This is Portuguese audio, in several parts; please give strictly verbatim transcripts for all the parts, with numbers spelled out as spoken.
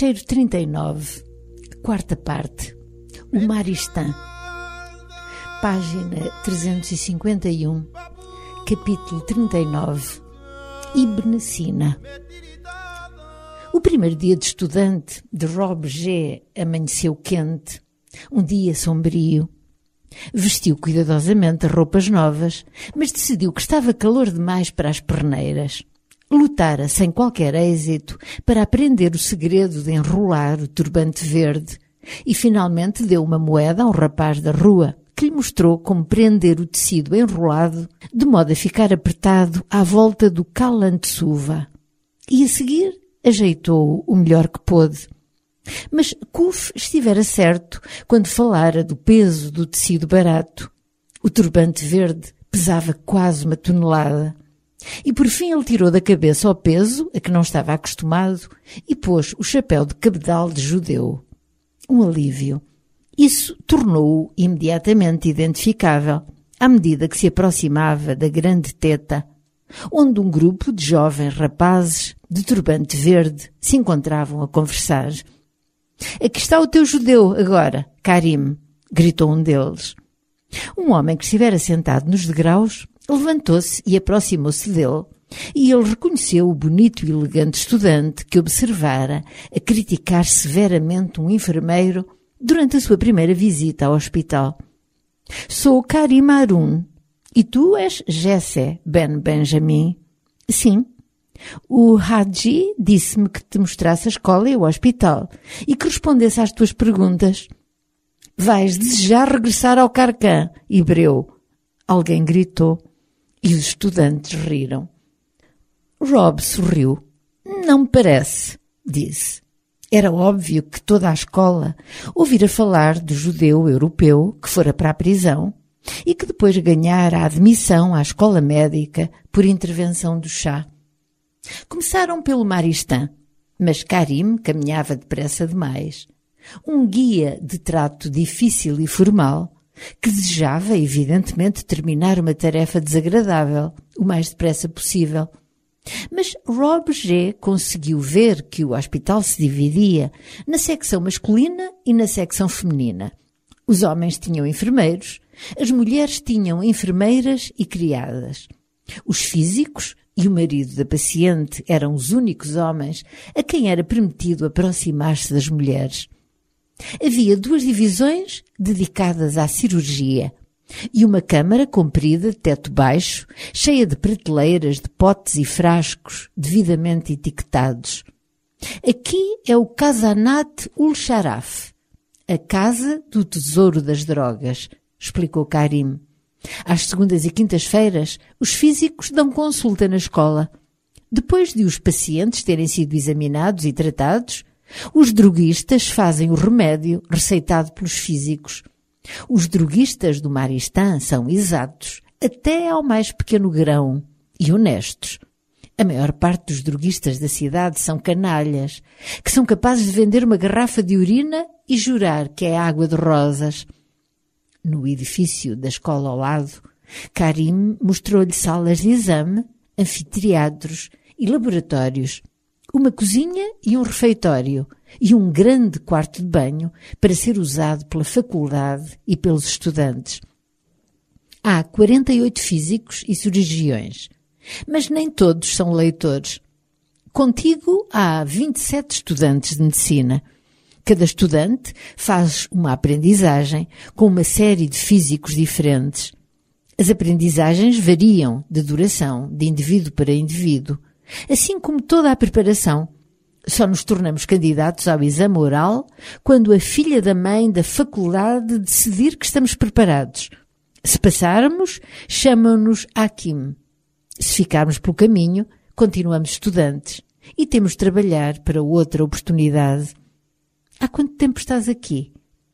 Ficheiro trinta e nove, quarta parte, o Maristã, página trezentos e cinquenta e um, capítulo trinta e nove, Ibn Sina. O primeiro dia de estudante de Rob G. amanheceu quente, um dia sombrio. Vestiu cuidadosamente roupas novas, mas decidiu que estava calor demais para as perneiras. Lutara sem qualquer êxito para aprender o segredo de enrolar o turbante verde e finalmente deu uma moeda a um rapaz da rua que lhe mostrou como prender o tecido enrolado de modo a ficar apertado à volta do Kalansuva. E a seguir ajeitou-o o melhor que pôde. Mas Kuf estivera certo quando falara do peso do tecido barato. O turbante verde pesava quase uma tonelada. E por fim ele tirou da cabeça o peso, a que não estava acostumado, e pôs o chapéu de cabedal de judeu. Um alívio. Isso tornou-o imediatamente identificável, à medida que se aproximava da grande teta, onde um grupo de jovens rapazes de turbante verde se encontravam a conversar. «Aqui está o teu judeu agora, Karim», gritou um deles. Um homem que estivera sentado nos degraus levantou-se e aproximou-se dele, e ele reconheceu o bonito e elegante estudante que observara a criticar severamente um enfermeiro durante a sua primeira visita ao hospital. «Sou Karim Harun, e tu és Jesse Ben Benjamin?» «Sim. O Haji disse-me que te mostrasse a escola e o hospital, e que respondesse às tuas perguntas. Vais desejar regressar ao Carcã, hebreu?» Alguém gritou, e os estudantes riram. Rob sorriu. «Não me parece», disse. Era óbvio que toda a escola ouvira falar do judeu europeu que fora para a prisão e que depois ganhara a admissão à escola médica por intervenção do chá. Começaram pelo Maristã, mas Karim caminhava depressa demais. Um guia de trato difícil e formal, que desejava, evidentemente, terminar uma tarefa desagradável o mais depressa possível. Mas Rob G. conseguiu ver que o hospital se dividia na secção masculina e na secção feminina. Os homens tinham enfermeiros, as mulheres tinham enfermeiras e criadas. Os físicos e o marido da paciente eram os únicos homens a quem era permitido aproximar-se das mulheres. Havia duas divisões dedicadas à cirurgia e uma câmara comprida de teto baixo, cheia de prateleiras de potes e frascos devidamente etiquetados. Aqui é o Khazanat ul Sharaf, a casa do tesouro das drogas, explicou Karim. Às segundas e quintas-feiras, os físicos dão consulta na escola. Depois de os pacientes terem sido examinados e tratados, os droguistas fazem o remédio receitado pelos físicos. Os droguistas do Maristã são exatos, até ao mais pequeno grão, e honestos. A maior parte dos droguistas da cidade são canalhas, que são capazes de vender uma garrafa de urina e jurar que é água de rosas. No edifício da escola ao lado, Karim mostrou-lhe salas de exame, anfiteatros e laboratórios, uma cozinha e um refeitório e um grande quarto de banho para ser usado pela faculdade e pelos estudantes. Há quarenta e oito físicos e cirurgiões, mas nem todos são leitores. Contigo há vinte e sete estudantes de medicina. Cada estudante faz uma aprendizagem com uma série de físicos diferentes. As aprendizagens variam de duração de indivíduo para indivíduo, assim como toda a preparação. Só nos tornamos candidatos ao exame oral quando a filha da mãe da faculdade decidir que estamos preparados. Se passarmos, chamam-nos Hakim. Se ficarmos pelo caminho, continuamos estudantes e temos de trabalhar para outra oportunidade. Há quanto tempo estás aqui?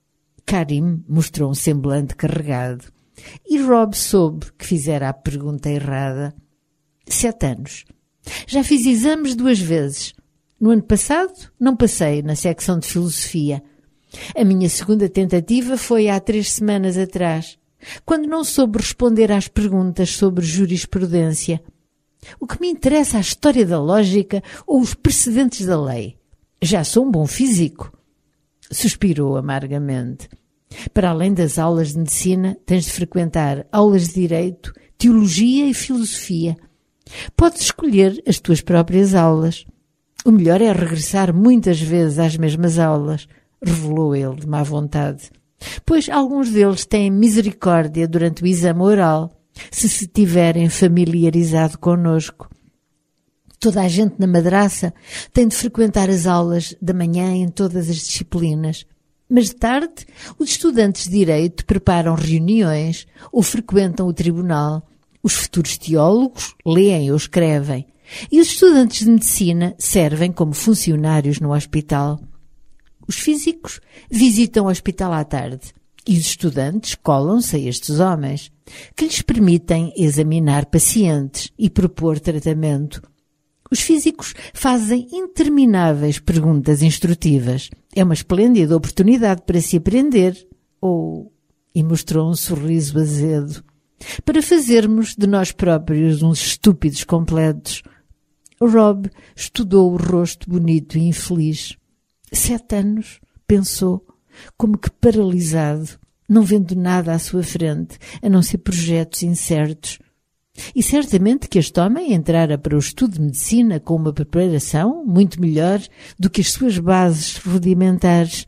Karim mostrou um semblante carregado e Rob soube que fizera a pergunta errada. Sete anos. Já fiz exames duas vezes. No ano passado não passei na secção de filosofia. A minha segunda tentativa foi há três semanas atrás, quando não soube responder às perguntas sobre jurisprudência. O que me interessa é a história da lógica ou os precedentes da lei. Já sou um bom físico. Suspirou amargamente. Para além das aulas de medicina, tens de frequentar aulas de direito, teologia e filosofia. Podes escolher as tuas próprias aulas. O melhor é regressar muitas vezes às mesmas aulas, revelou ele de má vontade. Pois alguns deles têm misericórdia durante o exame oral, se se tiverem familiarizado connosco. Toda a gente na madraça tem de frequentar as aulas da manhã em todas as disciplinas. Mas de tarde, os estudantes de direito preparam reuniões ou frequentam o tribunal. Os futuros teólogos leem ou escrevem. E os estudantes de medicina servem como funcionários no hospital. Os físicos visitam o hospital à tarde. E os estudantes colam-se a estes homens, que lhes permitem examinar pacientes e propor tratamento. Os físicos fazem intermináveis perguntas instrutivas. É uma esplêndida oportunidade para se aprender, ou, e mostrou um sorriso azedo, para fazermos de nós próprios uns estúpidos completos. Rob estudou o rosto bonito e infeliz. Sete anos, pensou, como que paralisado, não vendo nada à sua frente, a não ser projetos incertos. E certamente que este homem entrara para o estudo de medicina com uma preparação muito melhor do que as suas bases rudimentares.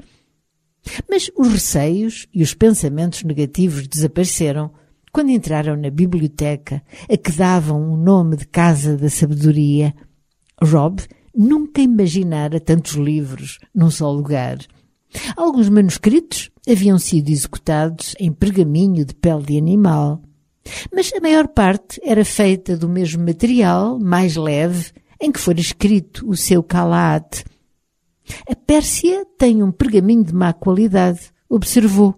Mas os receios e os pensamentos negativos desapareceram quando entraram na biblioteca, a que davam o nome de Casa da Sabedoria. Rob nunca imaginara tantos livros num só lugar. Alguns manuscritos haviam sido executados em pergaminho de pele de animal. Mas a maior parte era feita do mesmo material, mais leve, em que fora escrito o seu Kalaat. A Pérsia tem um pergaminho de má qualidade, observou.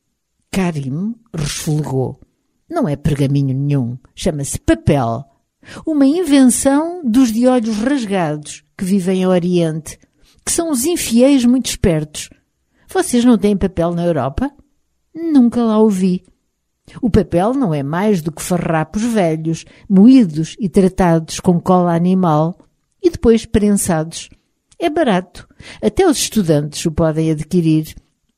Karim resfolgou. Não é pergaminho nenhum, chama-se papel. Uma invenção dos de olhos rasgados que vivem ao Oriente, que são os infiéis muito espertos. Vocês não têm papel na Europa? Nunca lá ouvi. O papel não é mais do que farrapos velhos, moídos e tratados com cola animal e depois prensados. É barato. Até os estudantes o podem adquirir.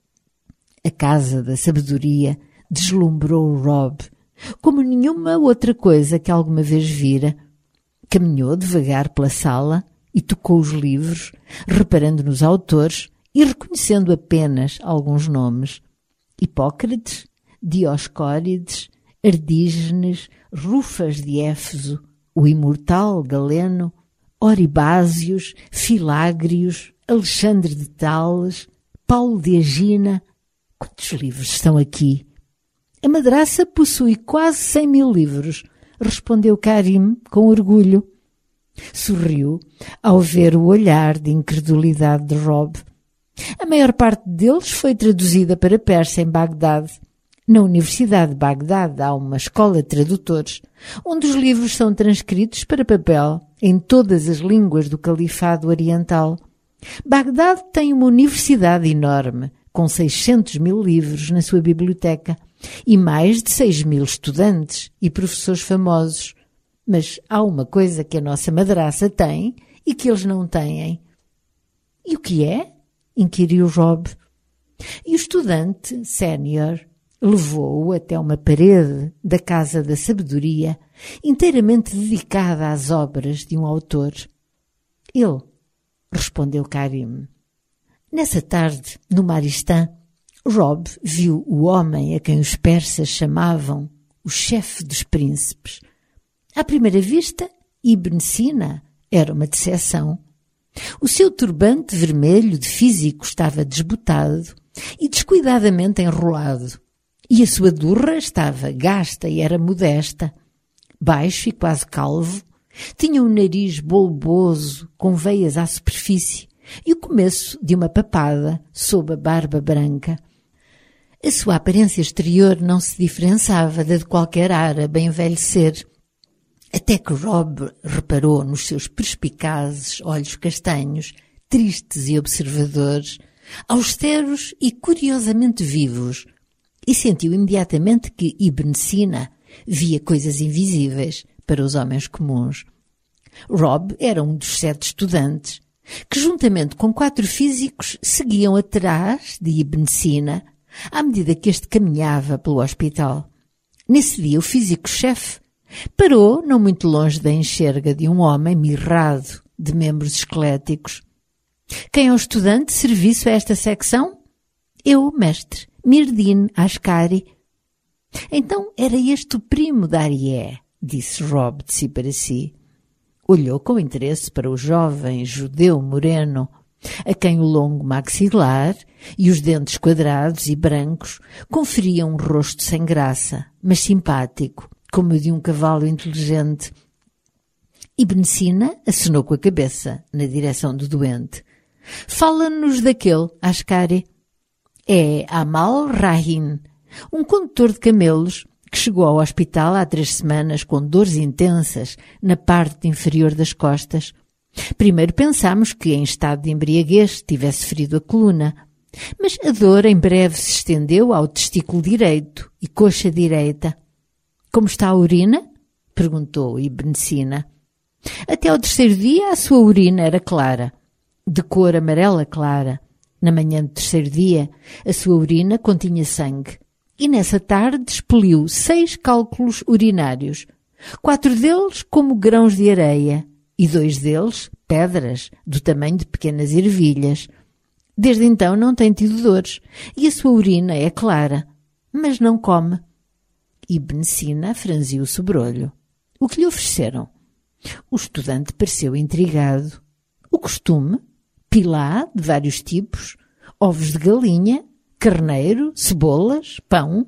A Casa da Sabedoria deslumbrou Rob como nenhuma outra coisa que alguma vez vira. Caminhou devagar pela sala e tocou os livros, reparando nos autores e reconhecendo apenas alguns nomes. Hipócrates, Dioscórides, Ardígenes, Rufas de Éfeso, o imortal Galeno, Oribásios, Filágrios, Alexandre de Tales, Paulo de Agina. Quantos livros estão aqui? A madraça possui quase cem mil livros, respondeu Karim com orgulho. Sorriu ao ver o olhar de incredulidade de Rob. A maior parte deles foi traduzida para persa em Bagdade. Na Universidade de Bagdade há uma escola de tradutores, onde os livros são transcritos para papel em todas as línguas do Califado Oriental. Bagdade tem uma universidade enorme, com seiscentos mil livros na sua biblioteca e mais de seis mil estudantes e professores famosos. Mas há uma coisa que a nossa madraça tem e que eles não têm. E o que é? Inquiriu Rob. E o estudante sénior levou-o até uma parede da Casa da Sabedoria, inteiramente dedicada às obras de um autor. Ele, respondeu Karim. Nessa tarde, no Maristã, Rob viu o homem a quem os persas chamavam o chefe dos príncipes. À primeira vista, Ibn Sina era uma decepção. O seu turbante vermelho de físico estava desbotado e descuidadamente enrolado, e a sua durra estava gasta e era modesta. Baixo e quase calvo, tinha um nariz bulboso com veias à superfície e o começo de uma papada sob a barba branca. A sua aparência exterior não se diferenciava da de qualquer árabe a envelhecer, até que Rob reparou nos seus perspicazes olhos castanhos, tristes e observadores, austeros e curiosamente vivos, e sentiu imediatamente que Ibn Sina via coisas invisíveis para os homens comuns. Rob era um dos sete estudantes, que juntamente com quatro físicos seguiam atrás de Ibn Sina à medida que este caminhava pelo hospital. Nesse dia o físico-chefe parou não muito longe da enxerga de um homem mirrado de membros esqueléticos. Quem é o estudante de serviço a esta secção? Eu, mestre, Mirdin Ascari. Então era este o primo da Arié, disse Rob de si para si. Olhou com interesse para o jovem judeu moreno, a quem o longo maxilar e os dentes quadrados e brancos conferiam um rosto sem graça, mas simpático, como o de um cavalo inteligente. Ibn Sina acenou com a cabeça na direção do doente. Fala-nos daquele, Ascari. É Amal Rahin, um condutor de camelos que chegou ao hospital há três semanas com dores intensas na parte inferior das costas. Primeiro pensámos que em estado de embriaguez tivesse ferido a coluna, mas a dor em breve se estendeu ao testículo direito e coxa direita. Como está a urina? Perguntou Ibn Sina. Até ao terceiro dia a sua urina era clara, de cor amarela clara. Na manhã do terceiro dia a sua urina continha sangue e nessa tarde expeliu seis cálculos urinários, quatro deles como grãos de areia e dois deles pedras do tamanho de pequenas ervilhas. Desde então não tem tido dores e a sua urina é clara, mas não come. Ibn Sina franziu o sobrolho. O que lhe ofereceram? O estudante pareceu intrigado. O costume? Pilá de vários tipos, ovos de galinha, carneiro, cebolas, pão.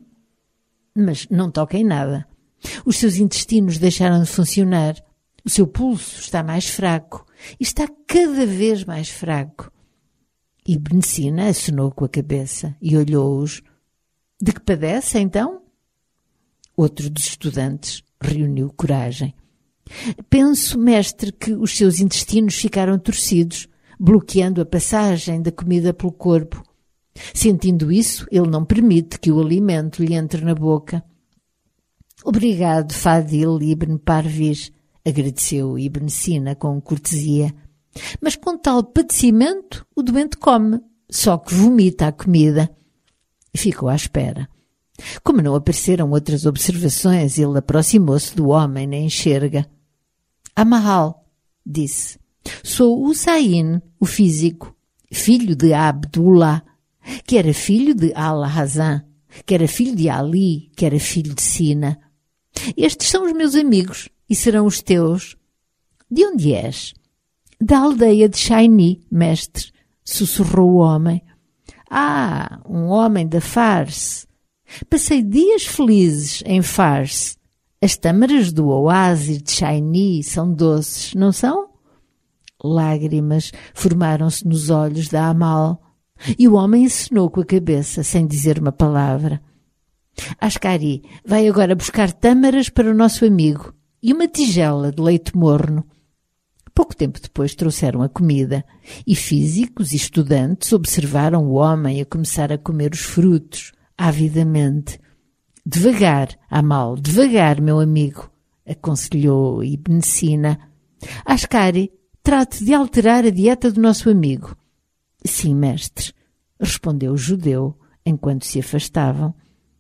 Mas não toca em nada. Os seus intestinos deixaram de funcionar. O seu pulso está mais fraco e está cada vez mais fraco. Ibn Sina acenou com a cabeça e olhou-os. De que padece, então? Outro dos estudantes reuniu coragem. Penso, mestre, que os seus intestinos ficaram torcidos, bloqueando a passagem da comida pelo corpo. Sentindo isso, ele não permite que o alimento lhe entre na boca. Obrigado, Fadil Ibn Parviz, agradeceu Ibn Sina com cortesia. Mas com tal padecimento, o doente come, só que vomita a comida. E ficou à espera. Como não apareceram outras observações, ele aproximou-se do homem na enxerga. Amahal, disse, sou Hussain, o físico, filho de Abdullah, que era filho de Al-Hazan, que era filho de Ali, que era filho de Sina. Estes são os meus amigos e serão os teus. De onde és? Da aldeia de Shaini, mestre, sussurrou o homem. Ah, um homem da Fars. Passei dias felizes em Fars. As tâmaras do oásis de Shaini são doces, não são? Lágrimas formaram-se nos olhos da Amal e o homem acenou com a cabeça sem dizer uma palavra. Ascari, vai agora buscar tâmaras para o nosso amigo e uma tigela de leite morno. Pouco tempo depois trouxeram a comida e físicos e estudantes observaram o homem a começar a comer os frutos, avidamente. Devagar, Amal, devagar, meu amigo, aconselhou Ibn Sina. Ascari, trate de alterar a dieta do nosso amigo. Sim, mestre, respondeu o judeu enquanto se afastavam.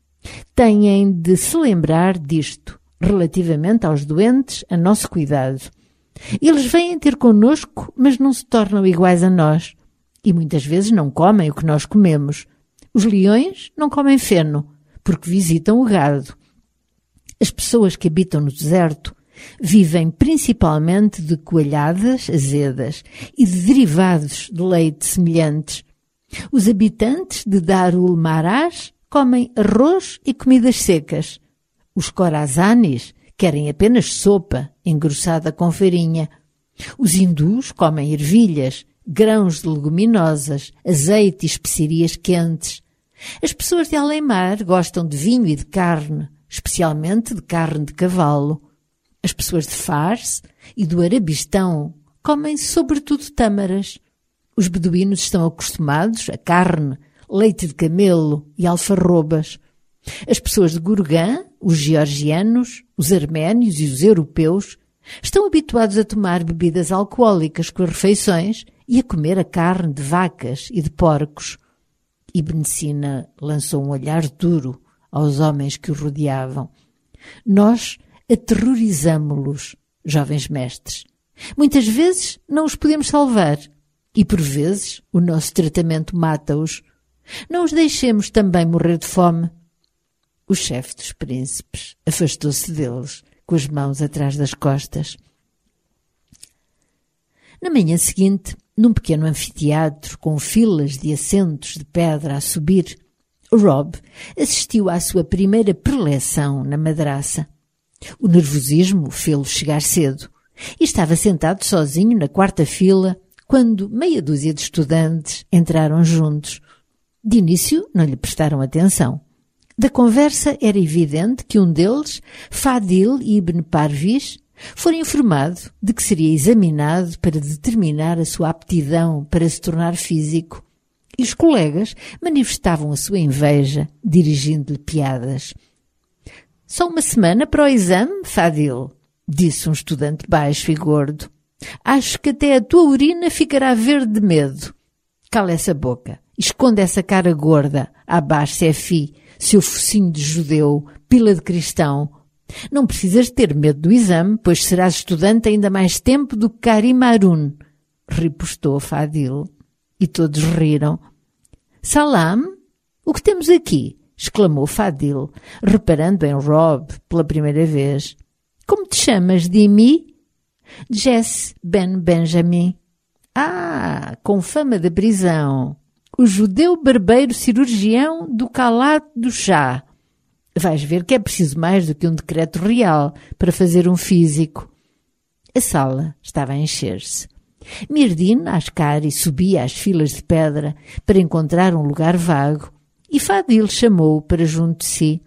Têm de se lembrar disto, relativamente aos doentes, a nosso cuidado. Eles vêm ter connosco, mas não se tornam iguais a nós. E muitas vezes não comem o que nós comemos. Os leões não comem feno, porque visitam o gado. As pessoas que habitam no deserto vivem principalmente de coalhadas azedas e de derivados de leite semelhantes. Os habitantes de Darul Maraj comem arroz e comidas secas. Os Khorazanis querem apenas sopa engrossada com farinha. Os hindus comem ervilhas, grãos de leguminosas, azeite e especiarias quentes. As pessoas de Além-Mar gostam de vinho e de carne, especialmente de carne de cavalo. As pessoas de Fars e do Arabistão comem sobretudo tâmaras. Os beduínos estão acostumados a carne, leite de camelo e alfarrobas. As pessoas de Gurgã, os georgianos, os arménios e os europeus estão habituados a tomar bebidas alcoólicas com as refeições e a comer a carne de vacas e de porcos. Ibn Sina lançou um olhar duro aos homens que o rodeavam. Nós aterrorizamo-los, jovens mestres. Muitas vezes não os podemos salvar e, por vezes, o nosso tratamento mata-os. Não os deixemos também morrer de fome. O chefe dos príncipes afastou-se deles, com as mãos atrás das costas. Na manhã seguinte, num pequeno anfiteatro com filas de assentos de pedra a subir, Rob assistiu à sua primeira preleção na madraça. O nervosismo fê-lo chegar cedo e estava sentado sozinho na quarta fila quando meia dúzia de estudantes entraram juntos. De início não lhe prestaram atenção. Da conversa era evidente que um deles, Fadil ibn Parviz, fora informado de que seria examinado para determinar a sua aptidão para se tornar físico. E os colegas manifestavam a sua inveja, dirigindo-lhe piadas. «Só uma semana para o exame, Fadil», disse um estudante baixo e gordo. «Acho que até a tua urina ficará verde de medo. Cala essa boca, esconde essa cara gorda, Abbas Sefi, seu focinho de judeu, pila de cristão. Não precisas ter medo do exame, pois serás estudante ainda mais tempo do que Karim Harun», ripostou Fadil. E todos riram. «Salam? O que temos aqui?» exclamou Fadil, reparando em Rob pela primeira vez. «Como te chamas, Dimi?» «Jesse Ben Benjamin». «Ah, com fama de prisão. O judeu barbeiro cirurgião do Calat do Chá. Vais ver que é preciso mais do que um decreto real para fazer um físico». A sala estava a encher-se. Mirdin Ascari subia as filas de pedra para encontrar um lugar vago e Fadil chamou-o para junto de si.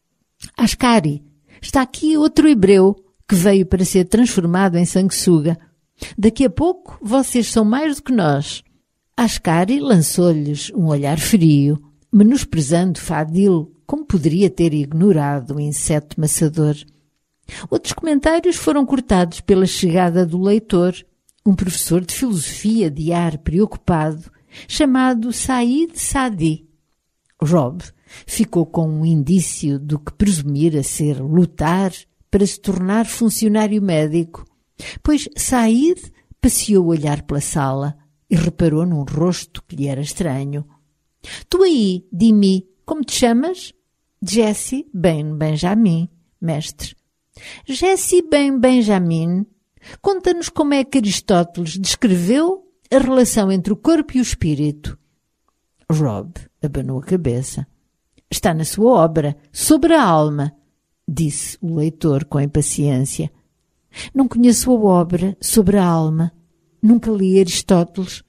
«Ascari, está aqui outro hebreu que veio para ser transformado em sanguessuga. Daqui a pouco vocês são mais do que nós». Ascari lançou-lhes um olhar frio, menosprezando Fadil como poderia ter ignorado o inseto maçador. Outros comentários foram cortados pela chegada do leitor, um professor de filosofia de ar preocupado, chamado Said Sadi. Rob ficou com um indício do que presumira ser lutar para se tornar funcionário médico, pois Said passeou o olhar pela sala e reparou num rosto que lhe era estranho. «Tu aí, Dimi, como te chamas?» «Jesse Ben Benjamin, mestre». «Jesse Ben Benjamin, conta-nos como é que Aristóteles descreveu a relação entre o corpo e o espírito». Rob abanou a cabeça. «Está na sua obra, Sobre a Alma», disse o leitor com impaciência. «Não conheço a obra Sobre a Alma. Nunca li Aristóteles».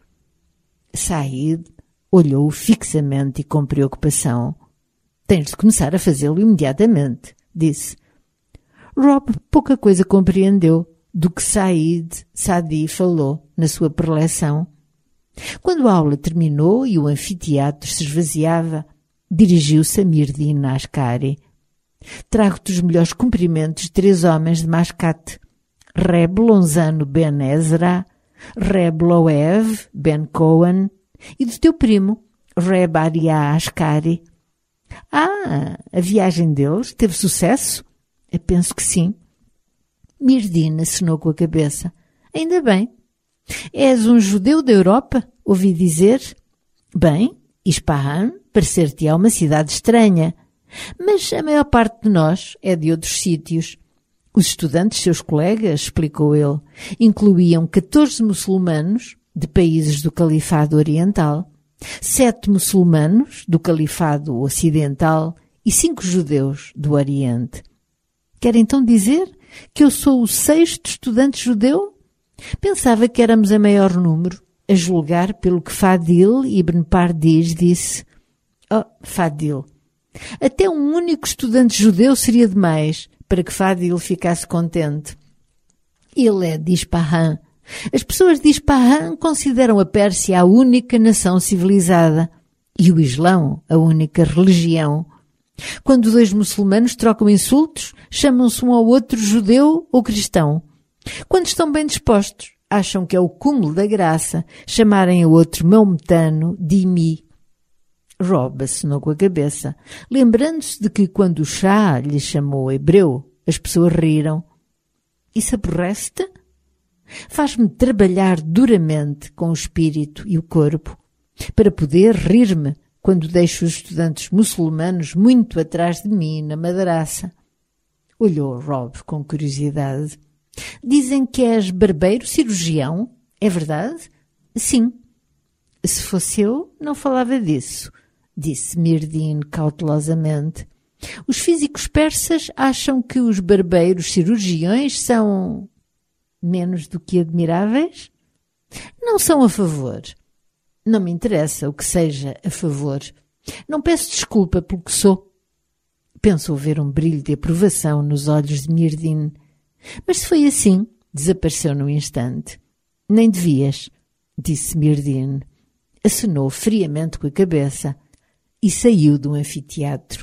Said olhou-o fixamente e com preocupação. «Tens de começar a fazê-lo imediatamente», disse. Rob pouca coisa compreendeu do que Said Sadi falou na sua preleção. Quando a aula terminou e o anfiteatro se esvaziava, dirigiu-se a Mirdin Ascari. «Trago-te os melhores cumprimentos de três homens de Mascate, Reb Lonzano Ben Ezra, Reb Loev Ben Cohen e do teu primo, Reb Aria Ascari». «Ah, a viagem deles teve sucesso?» «Eu penso que sim». Mirdin acenou com a cabeça. «Ainda bem. És um judeu da Europa, ouvi dizer?» «Bem, Ispahan parecer-te-á uma cidade estranha, mas a maior parte de nós é de outros sítios. Os estudantes, seus colegas, explicou ele, incluíam catorze muçulmanos de países do Califado Oriental, sete muçulmanos do Califado Ocidental e cinco judeus do Oriente. Quer então dizer que eu sou o sexto estudante judeu? Pensava que éramos a maior número, a julgar pelo que Fadil ibn Pardiz disse. Oh, Fadil! Até um único estudante judeu seria demais para que Fadil ficasse contente. Ele é de Ispahan. As pessoas de Ispahan consideram a Pérsia a única nação civilizada e o Islão a única religião. Quando dois muçulmanos trocam insultos, chamam-se um ao outro judeu ou cristão. Quando estão bem dispostos, acham que é o cúmulo da graça chamarem a outro maometano de Mi. Rob acenou com a cabeça, lembrando-se de que quando o chá lhe chamou hebreu, as pessoas riram. Isso aborrece-te? Faz-me trabalhar duramente com o espírito e o corpo, para poder rir-me quando deixo os estudantes muçulmanos muito atrás de mim na madraça. Olhou Rob com curiosidade. Dizem que és barbeiro cirurgião, é verdade? Sim. Se fosse eu, não falava disso, disse Mirdin cautelosamente. Os físicos persas acham que os barbeiros cirurgiões são menos do que admiráveis? Não são a favor. Não me interessa o que seja a favor. Não peço desculpa pelo que sou. Pensou ver um brilho de aprovação nos olhos de Mirdin. Mas se foi assim, desapareceu num instante. Nem devias, disse Mirdin. Acenou friamente com a cabeça e saiu do anfiteatro.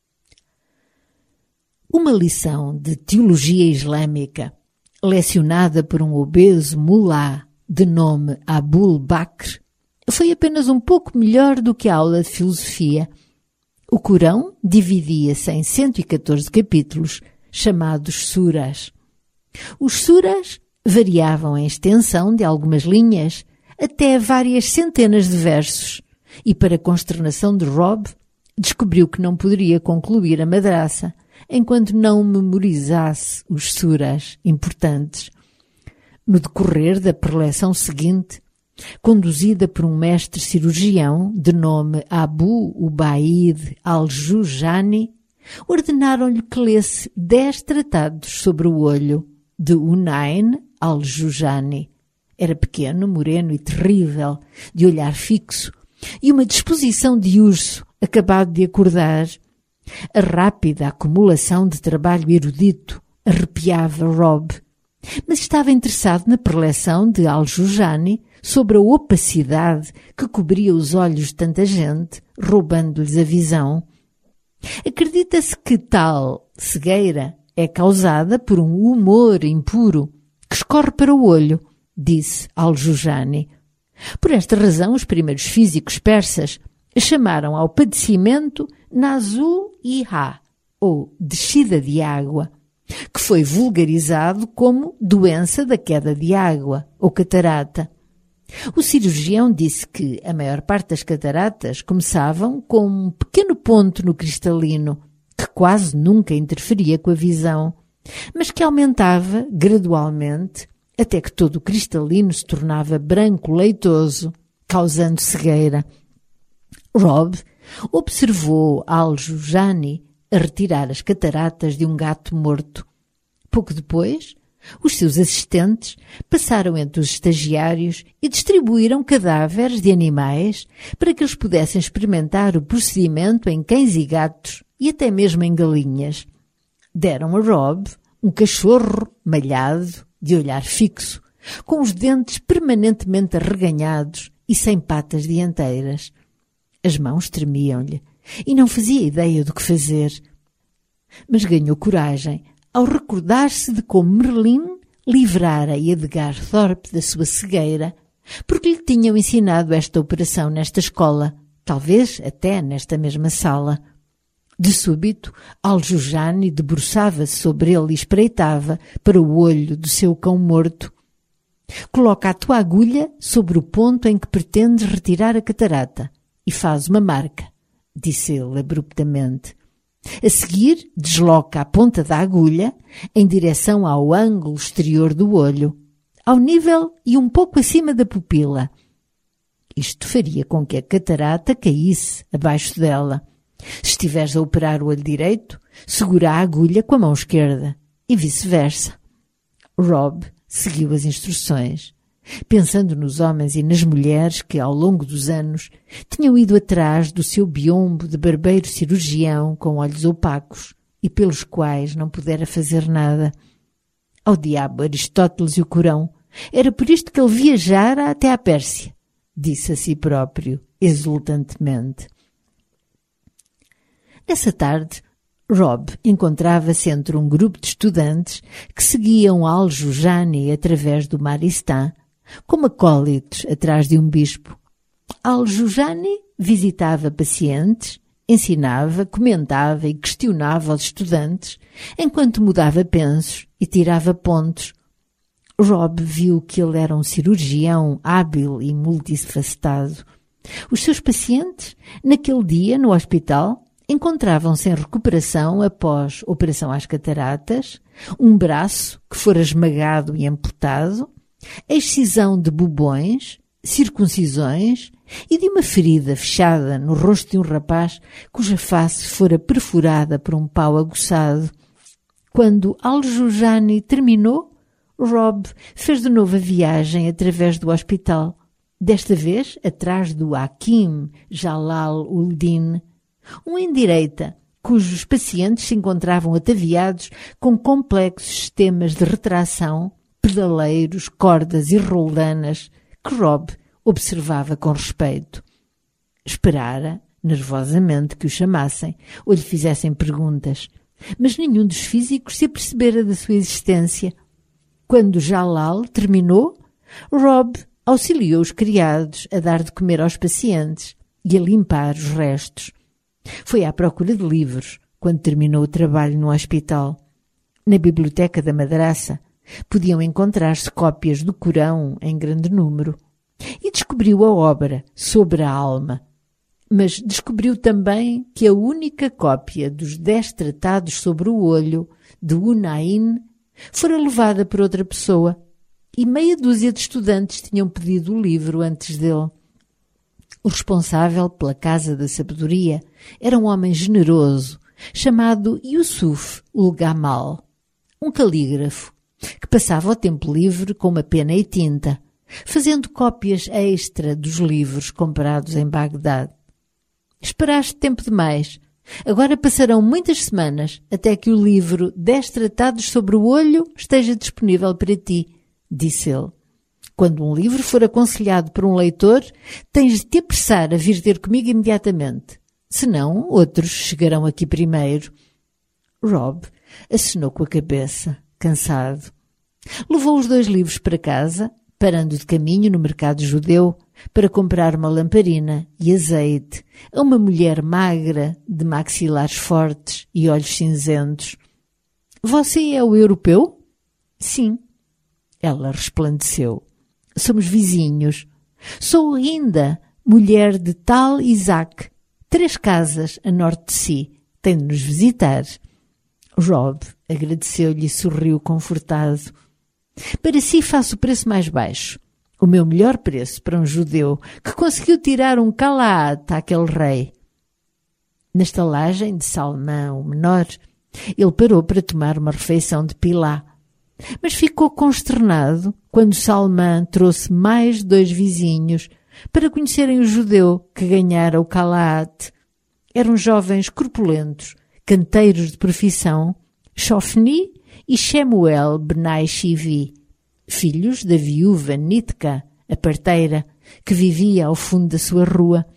Uma lição de teologia islâmica, lecionada por um obeso mulá de nome Abul Bakr, foi apenas um pouco melhor do que a aula de filosofia. O Corão dividia-se em cento e catorze capítulos, chamados suras. Os suras variavam em extensão de algumas linhas, até várias centenas de versos, e para consternação de Rob, descobriu que não poderia concluir a madraça enquanto não memorizasse os suras importantes. No decorrer da preleção seguinte, conduzida por um mestre cirurgião de nome Abu Ubaid al-Jujani, ordenaram-lhe que lesse dez tratados sobre o olho de Unayn al-Jujani. Era pequeno, moreno e terrível, de olhar fixo, e uma disposição de urso acabado de acordar. A rápida acumulação de trabalho erudito arrepiava Rob, mas estava interessado na preleção de al-Jujani sobre a opacidade que cobria os olhos de tanta gente, roubando-lhes a visão. Acredita-se que tal cegueira é causada por um humor impuro que escorre para o olho, disse al-Jujani. Por esta razão, os primeiros físicos persas chamaram ao padecimento Nazul-i-ha, ou descida de água, que foi vulgarizado como doença da queda de água, ou catarata. O cirurgião disse que a maior parte das cataratas começavam com um pequeno ponto no cristalino, que quase nunca interferia com a visão, mas que aumentava gradualmente até que todo o cristalino se tornava branco leitoso, causando cegueira. Rob observou al-Jujani a retirar as cataratas de um gato morto. Pouco depois, os seus assistentes passaram entre os estagiários e distribuíram cadáveres de animais para que eles pudessem experimentar o procedimento em cães e gatos e até mesmo em galinhas. Deram a Rob um cachorro malhado, de olhar fixo, com os dentes permanentemente arreganhados e sem patas dianteiras. As mãos tremiam-lhe e não fazia ideia do que fazer. Mas ganhou coragem ao recordar-se de como Merlin livrara Edgar Thorpe da sua cegueira, porque lhe tinham ensinado esta operação nesta escola, talvez até nesta mesma sala. De súbito, al-Jujani debruçava-se sobre ele e espreitava para o olho do seu cão morto. Coloca a tua agulha sobre o ponto em que pretendes retirar a catarata e faz uma marca, disse ele abruptamente. A seguir, desloca a ponta da agulha em direção ao ângulo exterior do olho, ao nível e um pouco acima da pupila. Isto faria com que a catarata caísse abaixo dela. Se estiveres a operar o olho direito, segura a agulha com a mão esquerda e vice-versa. Rob seguiu as instruções, pensando nos homens e nas mulheres que, ao longo dos anos, tinham ido atrás do seu biombo de barbeiro cirurgião com olhos opacos e pelos quais não pudera fazer nada. Ao diabo Aristóteles e o Corão! Era por isto que ele viajara até à Pérsia, disse a si próprio, exultantemente. Nessa tarde, Rob encontrava-se entre um grupo de estudantes que seguiam Al-Jujani através do Maristã, como acólitos atrás de um bispo. Al-Jujani visitava pacientes, ensinava, comentava e questionava os estudantes, enquanto mudava pensos e tirava pontos. Rob viu que ele era um cirurgião hábil e multifacetado. Os seus pacientes, naquele dia no hospital, encontravam-se em recuperação após operação às cataratas, um braço que fora esmagado e amputado, excisão de bubões, circuncisões e de uma ferida fechada no rosto de um rapaz cuja face fora perfurada por um pau aguçado. Quando Al-Jujani terminou, Rob fez de novo a viagem através do hospital, desta vez atrás do Hakim Jalal-ul-Din, um endireita, cujos pacientes se encontravam ataviados com complexos sistemas de retração, pedaleiros, cordas e roldanas, que Rob observava com respeito. Esperara, nervosamente, que o chamassem ou lhe fizessem perguntas, mas nenhum dos físicos se apercebera da sua existência. Quando Jalal terminou, Rob auxiliou os criados a dar de comer aos pacientes e a limpar os restos. Foi à procura de livros quando terminou o trabalho no hospital. Na biblioteca da madraça podiam encontrar-se cópias do Corão em grande número. E descobriu a obra sobre a alma. Mas descobriu também que a única cópia dos dez tratados sobre o olho de Hunayn fora levada por outra pessoa e meia dúzia de estudantes tinham pedido o livro antes dele. O responsável pela Casa da Sabedoria era um homem generoso, chamado Yusuf ul-Gamal, um calígrafo, que passava o tempo livre com uma pena e tinta, fazendo cópias extra dos livros comprados em Bagdade. Esperaste tempo demais. Agora passarão muitas semanas até que o livro Dez Tratados sobre o Olho esteja disponível para ti, disse ele. Quando um livro for aconselhado por um leitor, tens de te apressar a vir ter comigo imediatamente. Senão, outros chegarão aqui primeiro. Rob acenou com a cabeça, cansado. Levou os dois livros para casa, parando de caminho no mercado judeu para comprar uma lamparina e azeite a uma mulher magra de maxilares fortes e olhos cinzentos. — Você é o europeu? — Sim. Ela resplandeceu. — Somos vizinhos. Sou Rinda, mulher de tal Isaac. Três casas a norte de si. Tem de nos visitar. Rob agradeceu-lhe e sorriu confortado. — Para si faço o preço mais baixo. O meu melhor preço para um judeu que conseguiu tirar um calaat àquele rei. Na estalagem de Salmã o Menor, ele parou para tomar uma refeição de pilá. Mas ficou consternado quando Salmã trouxe mais dois vizinhos para conhecerem o judeu que ganhara o calaat. Eram jovens corpulentos, canteiros de profissão, Shofni e Shemuel Benai Shivi, filhos da viúva Nitka, a parteira, que vivia ao fundo da sua rua.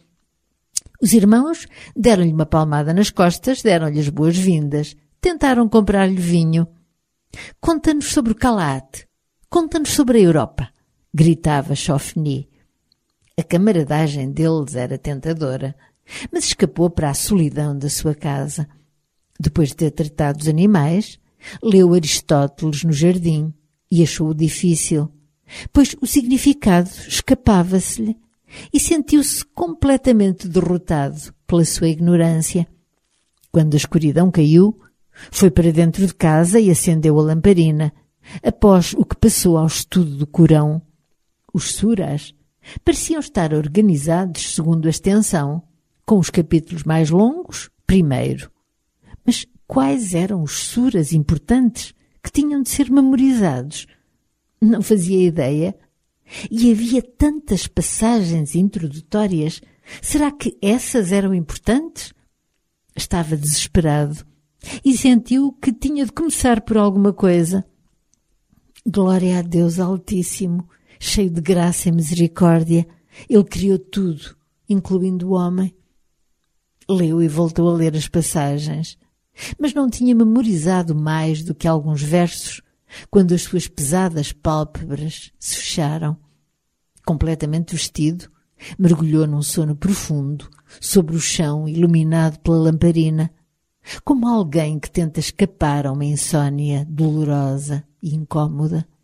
Os irmãos deram-lhe uma palmada nas costas, deram-lhe as boas-vindas, tentaram comprar-lhe vinho. — Conta-nos sobre o calaat, conta-nos sobre a Europa, gritava Shofni. A camaradagem deles era tentadora, mas escapou para a solidão da sua casa. Depois de ter tratado dos animais, leu Aristóteles no jardim e achou-o difícil, pois o significado escapava-se-lhe e sentiu-se completamente derrotado pela sua ignorância. Quando a escuridão caiu, foi para dentro de casa e acendeu a lamparina, após o que passou ao estudo do Corão. Os suras pareciam estar organizados segundo a extensão, com os capítulos mais longos primeiro. Mas quais eram os suras importantes que tinham de ser memorizados? Não fazia ideia. E havia tantas passagens introdutórias. Será que essas eram importantes? Estava desesperado e sentiu que tinha de começar por alguma coisa. Glória a Deus Altíssimo, cheio de graça e misericórdia. Ele criou tudo, incluindo o homem. Leu e voltou a ler as passagens. mas não tinha memorizado mais do que alguns versos quando as suas pesadas pálpebras se fecharam. Completamente vestido, mergulhou num sono profundo, sobre o chão iluminado pela lamparina, como alguém que tenta escapar a uma insônia dolorosa e incômoda.